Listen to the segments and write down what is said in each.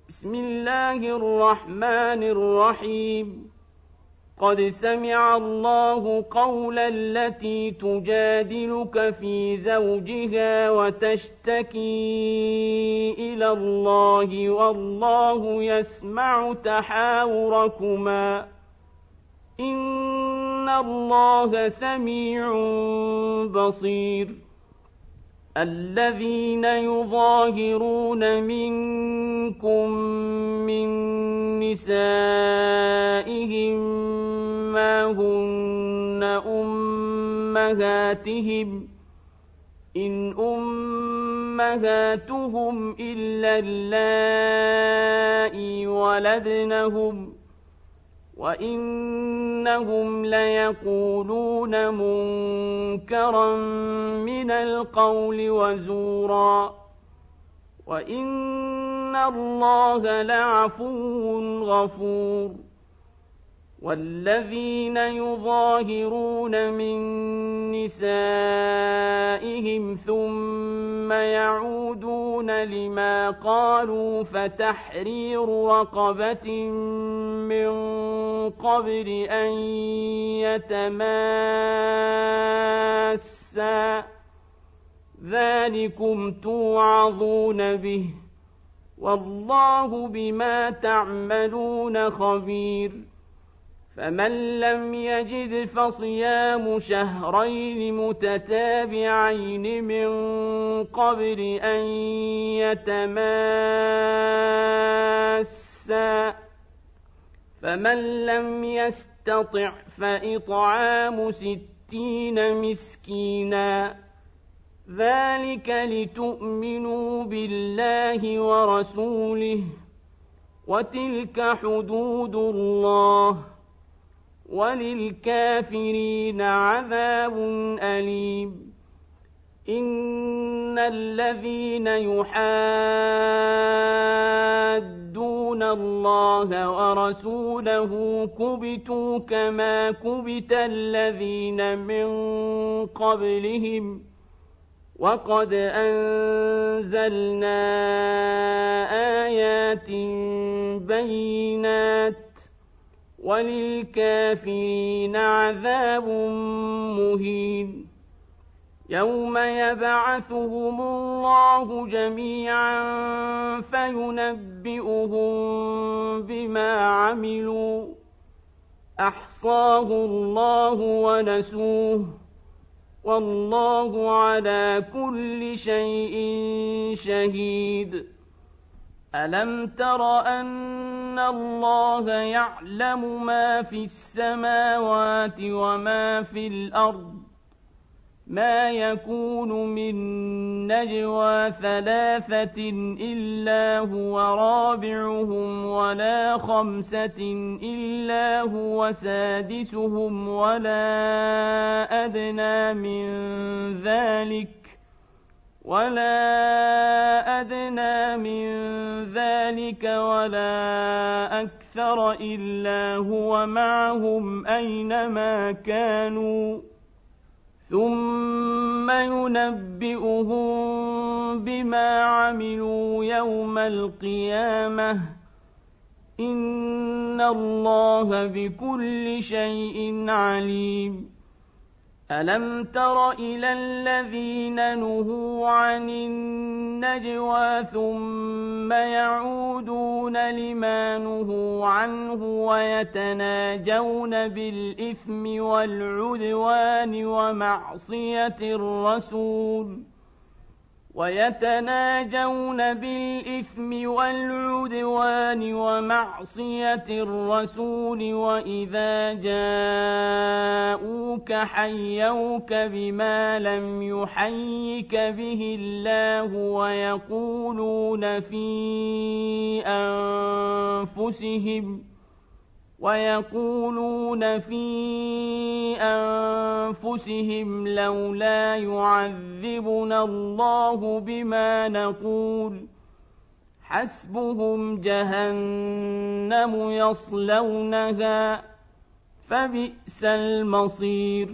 بسم الله الرحمن الرحيم. قد سمع الله قول التي تجادلك في زوجها وتشتكي إلى الله والله يسمع تحاوركما إن الله سميع بصير. الذين يظاهرون منكم من نسائهم ما هن أمهاتهم إن أمهاتهم إلا اللائي ولدنهم وإنهم ليقولون منكرا من القول وزورا وإن الله لعفو غفور. والذين يظاهرون من نسائهم ثم يعودون لما قالوا فتحرير رقبة من قبل أن يتماسا ذلكم توعظون به والله بما تعملون خبير. فمن لم يجد فصيام شهرين متتابعين من قبل أن يتماسا فمن لم يستطع فإطعام 60 مسكينا ذلك لتؤمنوا بالله ورسوله وتلك حدود الله وللكافرين عذاب أليم. إن الذين يحادون الله ورسوله كبتوا كما كبت الذين من قبلهم وقد أنزلنا آيات بينات وللكافرين عذاب مهين. يوم يبعثهم الله جميعا فينبئهم بما عملوا أحصاه الله ونسوه والله على كل شيء شهيد. ألم تر أن الله يعلم ما في السماوات وما في الأرض ما يكون من نجوى 3 إلا هو رابعهم ولا 5 إلا هو سادسهم ولا أدنى من ذلك ولا أكثر إلا هو معهم أينما كانوا ثم ينبئهم بما عملوا يوم القيامة إن الله بكل شيء عليم. ألم تر إلى الذين نهوا عن النجوى ثم يعودون لما نهوا عنه ويتناجون بالإثم والعدوان ومعصية الرسول وإذا جاءوك حيوك بما لم يحيك به الله ويقولون في أنفسهم لولا يعذبنا الله بما نقول حسبهم جهنم يصلونها فبئس المصير.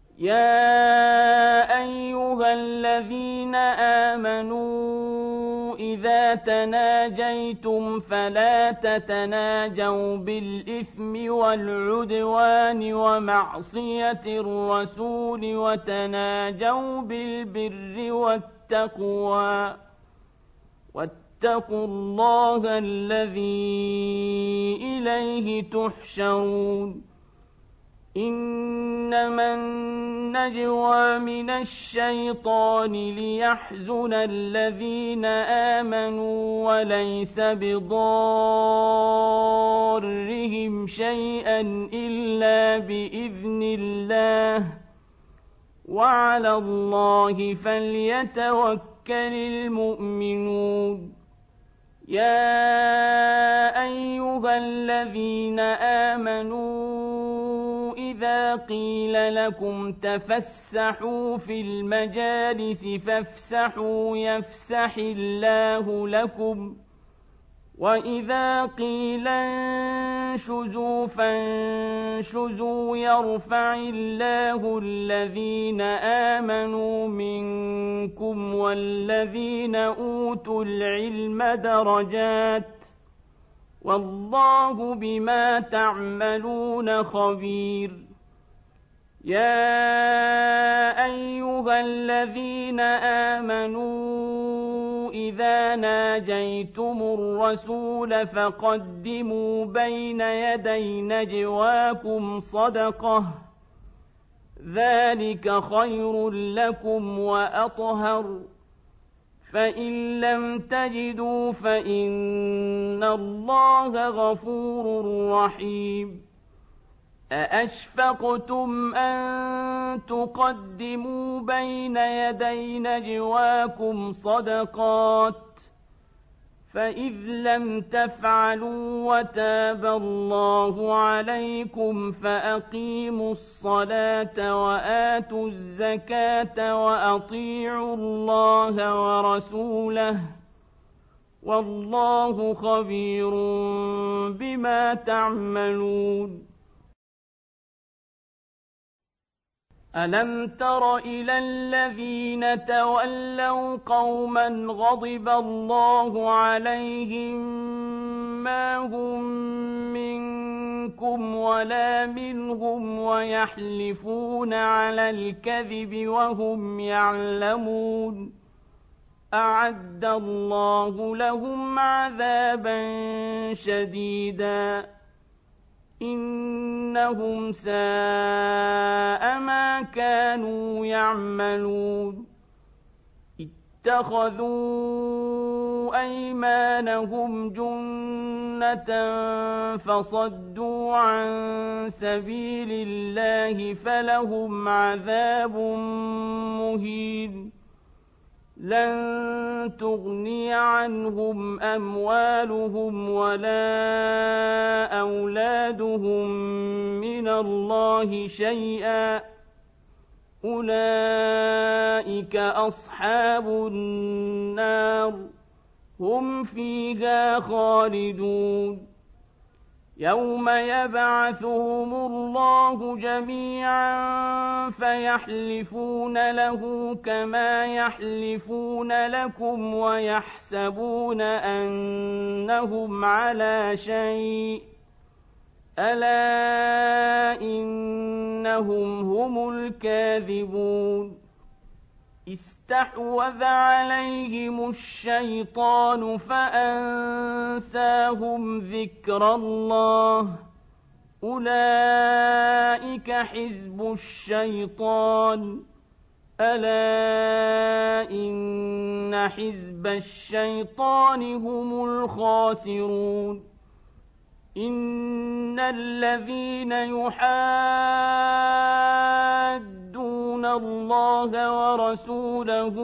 يا أيها الذين آمنوا إذا تناجيتم فلا تتناجوا بالإثم والعدوان ومعصية الرسول وتناجوا بالبر والتقوى واتقوا الله الذي إليه تحشرون إنما النجوى من الشيطان ليحزن الذين آمنوا وليس بضارهم شيئا إلا بإذن الله وعلى الله فليتوكل المؤمنون يا أيها الذين آمنوا إذا قيل لكم تفسحوا في المجالس فافسحوا يفسح الله لكم وإذا قيل انشزوا فانشزوا يرفع الله الذين آمنوا منكم والذين أوتوا العلم درجات والله بما تعملون خبير يا أيها الذين آمنوا إذا ناجيتم الرسول فقدموا بين يدي نجواكم صدقة ذلك خير لكم وأطهر فإن لم تجدوا فإن الله غفور رحيم أأشفقتم أن تقدموا بين يدي نجواكم صدقات فإذ لم تفعلوا وتاب الله عليكم فأقيموا الصلاة وآتوا الزكاة وأطيعوا الله ورسوله والله خبير بما تعملون ألم تر إلى الذين تولوا قوما غضب الله عليهم ما هم منكم ولا منهم ويحلفون على الكذب وهم يعلمون أعد الله لهم عذابا شديدا إنهم ساء ما كانوا يعملون اتخذوا أيمانهم جنة فصدوا عن سبيل الله فلهم عذاب مهين لن تغني عنهم أموالهم ولا أولادهم من الله شيئا أولئك أصحاب النار هم فيها خالدون يوم يبعثهم الله جميعا فيحلفون له كما يحلفون لكم ويحسبون أنهم على شيء ألا إنهم هم الكاذبون استحوذ عليهم الشيطان فأنساهم ذكر الله أولئك حزب الشيطان ألا إن حزب الشيطان هم الخاسرون إن الذين يحادون الله ورسوله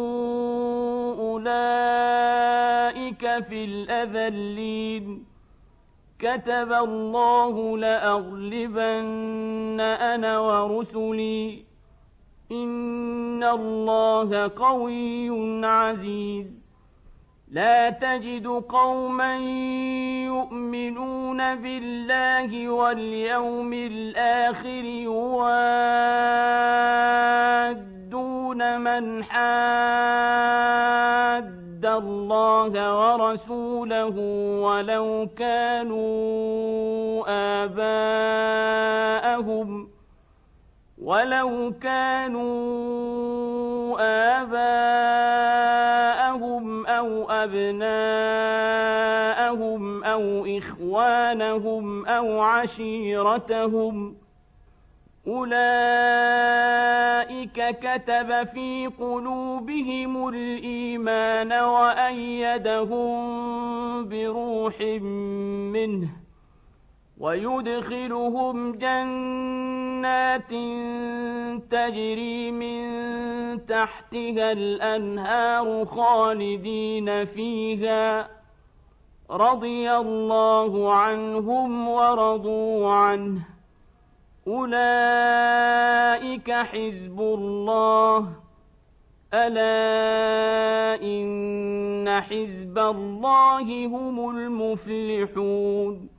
أولئك في الأذلين كتب الله لأغلبن أنا ورسلي إن الله قوي عزيز لا تجد قوما يؤمنون بالله واليوم الآخر يوادون من حاد الله ورسوله ولو كانوا آباءهم أو أبناءهم أو إخوانهم أو عشيرتهم أولئك كتب في قلوبهم الإيمان وأيدهم بروح منه ويدخلهم جنات تجري من تحتها الأنهار خالدين فيها رضي الله عنهم ورضوا عنه أولئك حزب الله ألا إن حزب الله هم المفلحون